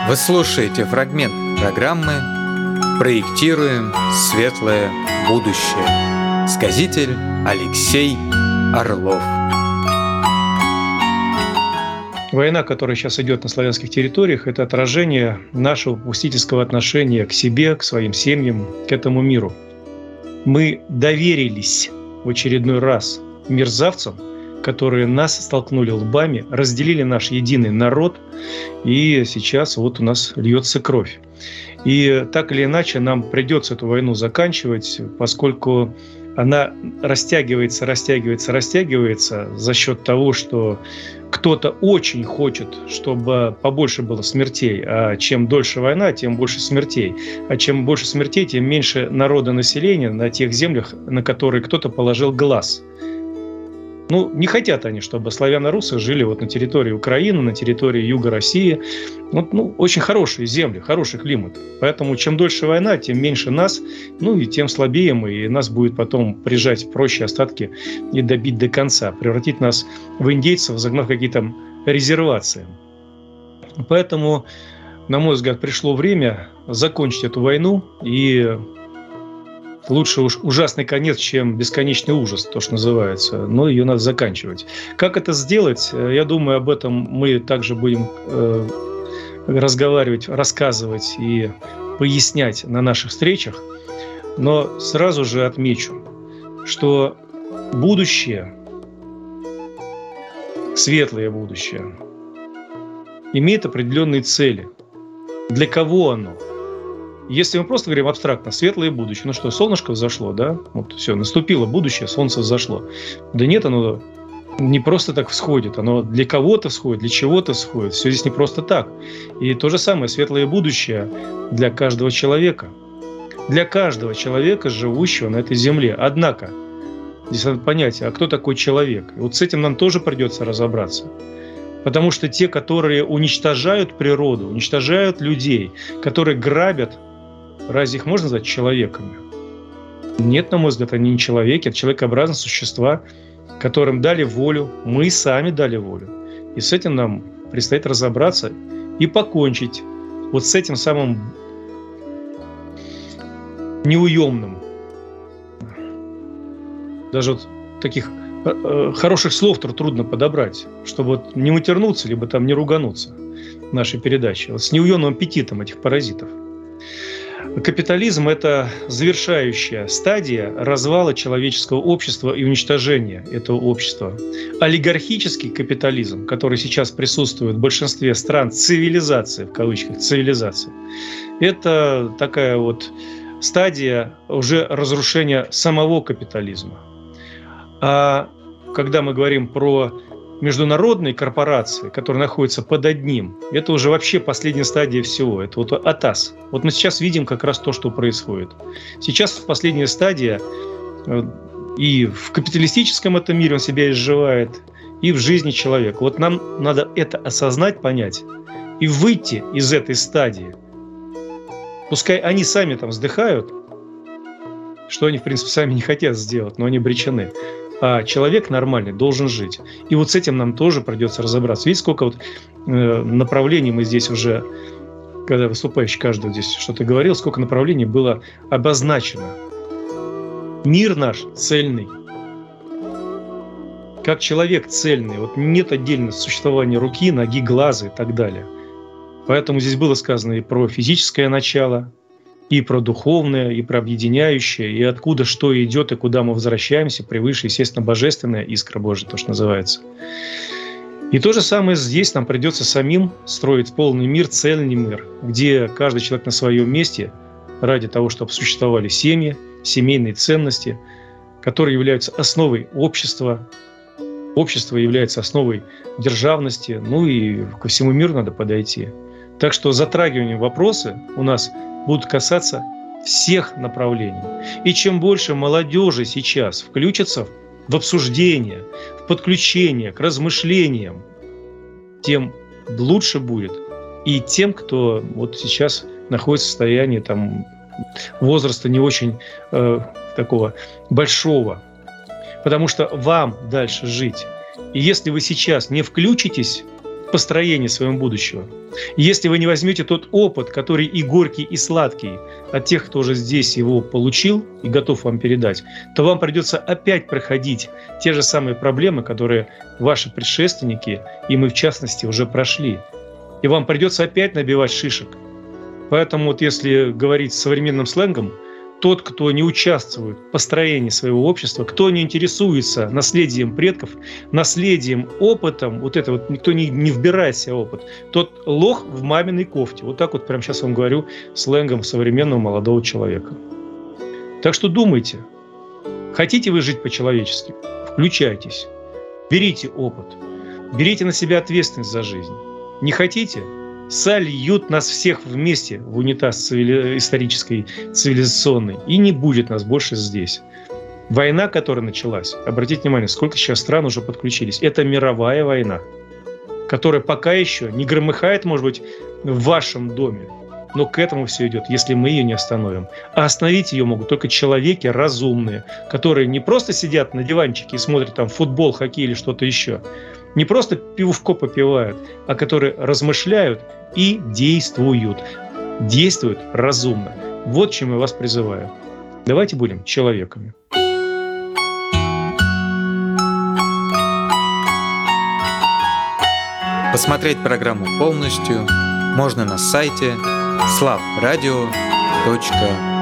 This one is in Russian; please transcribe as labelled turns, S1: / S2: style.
S1: Вы слушаете фрагмент программы «Проектируем светлое будущее». Сказитель Алексей Орлов.
S2: Война, которая сейчас идет на славянских территориях, это отражение нашего попустительского отношения к себе, к своим семьям, к этому миру. Мы доверились в очередной раз мерзавцам, которые нас столкнули лбами, разделили наш единый народ, и сейчас вот у нас льется кровь. И так или иначе нам придется эту войну заканчивать, поскольку она растягивается за счет того, что кто-то очень хочет, чтобы побольше было смертей. А чем дольше война, тем больше смертей. А чем больше смертей, тем меньше народа, населения на тех землях, на которые кто-то положил глаз. Не хотят они, чтобы славяно-русы жили на территории Украины, на территории юга России. Очень хорошие земли, хороший климат. Поэтому чем дольше война, тем меньше нас, и тем слабее мы. И нас будет потом прижать проще остатки и добить до конца. Превратить нас в индейцев, загнав какие-то резервации. Поэтому, на мой взгляд, пришло время закончить эту войну. И лучше уж ужасный конец, чем бесконечный ужас, то, что называется. Но ее надо заканчивать. Как это сделать? Я думаю, об этом мы также будем разговаривать, рассказывать и пояснять на наших встречах. Но сразу же отмечу, что будущее, светлое будущее, имеет определенные цели. Для кого оно? Если мы просто говорим абстрактно, светлое будущее, солнышко взошло, да? Все, наступило будущее, солнце взошло. Да нет, оно не просто так всходит, оно для кого-то всходит, для чего-то всходит. Все здесь не просто так. И то же самое светлое будущее для каждого человека. Для каждого человека, живущего на этой земле. Однако, здесь надо понять, а кто такой человек? И с этим нам тоже придется разобраться. Потому что те, которые уничтожают природу, уничтожают людей, которые грабят, разве их можно назвать человеками? Нет, на мой взгляд, они не человеки, это человекообразные существа, которым дали волю, мы сами дали волю. И с этим нам предстоит разобраться и покончить с этим самым неуемным. Даже таких хороших слов трудно подобрать, чтобы не матернуться, либо не ругануться в нашей передаче. С неуемным аппетитом этих паразитов. Капитализм – это завершающая стадия развала человеческого общества и уничтожения этого общества. Олигархический капитализм, который сейчас присутствует в большинстве стран цивилизации, в кавычках, цивилизации, это такая стадия уже разрушения самого капитализма. А когда мы говорим про международные корпорации, которые находятся под одним, это уже вообще последняя стадия всего. Это АТАС. Мы сейчас видим как раз то, что происходит. Сейчас последняя стадия, и в капиталистическом этом мире он себя изживает, и в жизни человека. Нам надо это осознать, понять, и выйти из этой стадии. Пускай они сами вздыхают, что они, в принципе, сами не хотят сделать, но они обречены. А человек нормальный должен жить. И с этим нам тоже придется разобраться. Видите, сколько направлений мы здесь уже, когда выступающий каждый здесь что-то говорил, сколько направлений было обозначено. Мир наш цельный. Как человек цельный. Нет отдельного существования руки, ноги, глаза и так далее. Поэтому здесь было сказано и про физическое начало, и про духовное, и про объединяющее, и откуда что идет, и куда мы возвращаемся, превыше, естественно, божественная искра Божия, то, что называется. И то же самое здесь нам придется самим строить полный мир, цельный мир, где каждый человек на своем месте ради того, чтобы существовали семьи, семейные ценности, которые являются основой общества. Общество является основой державности, и ко всему миру надо подойти. Так что затрагиванием вопросы у нас будут касаться всех направлений. И чем больше молодежи сейчас включится в обсуждение, в подключение к размышлениям, тем лучше будет и тем, кто сейчас находится в состоянии возраста не очень такого большого. Потому что вам дальше жить. И если вы сейчас не включитесь построении своего будущего. Если вы не возьмете тот опыт, который и горький, и сладкий, от тех, кто уже здесь его получил и готов вам передать, то вам придется опять проходить те же самые проблемы, которые ваши предшественники, и мы в частности, уже прошли. И вам придется опять набивать шишек. Поэтому вот если говорить современным сленгом, тот, кто не участвует в построении своего общества, кто не интересуется наследием предков, наследием, опытом, вот это вот никто не вбирает в себя опыт, тот лох в маминой кофте. Вот так вот прямо сейчас вам говорю сленгом современного молодого человека. Так что думайте, хотите вы жить по-человечески, включайтесь, берите опыт, берите на себя ответственность за жизнь. Не хотите? Сольют нас всех вместе в унитаз исторической, цивилизационный, и не будет нас больше здесь. Война, которая началась, обратите внимание, сколько сейчас стран уже подключились, это мировая война, которая пока еще не громыхает, может быть, в вашем доме, но к этому все идет, если мы ее не остановим. А остановить ее могут только человеки разумные, которые не просто сидят на диванчике и смотрят там футбол, хоккей или что-то еще, не просто пивко попивают, а которые размышляют и действуют. Действуют разумно. Вот чем я вас призываю. Давайте будем человеками.
S1: Посмотреть программу полностью можно на сайте slavradio.ru.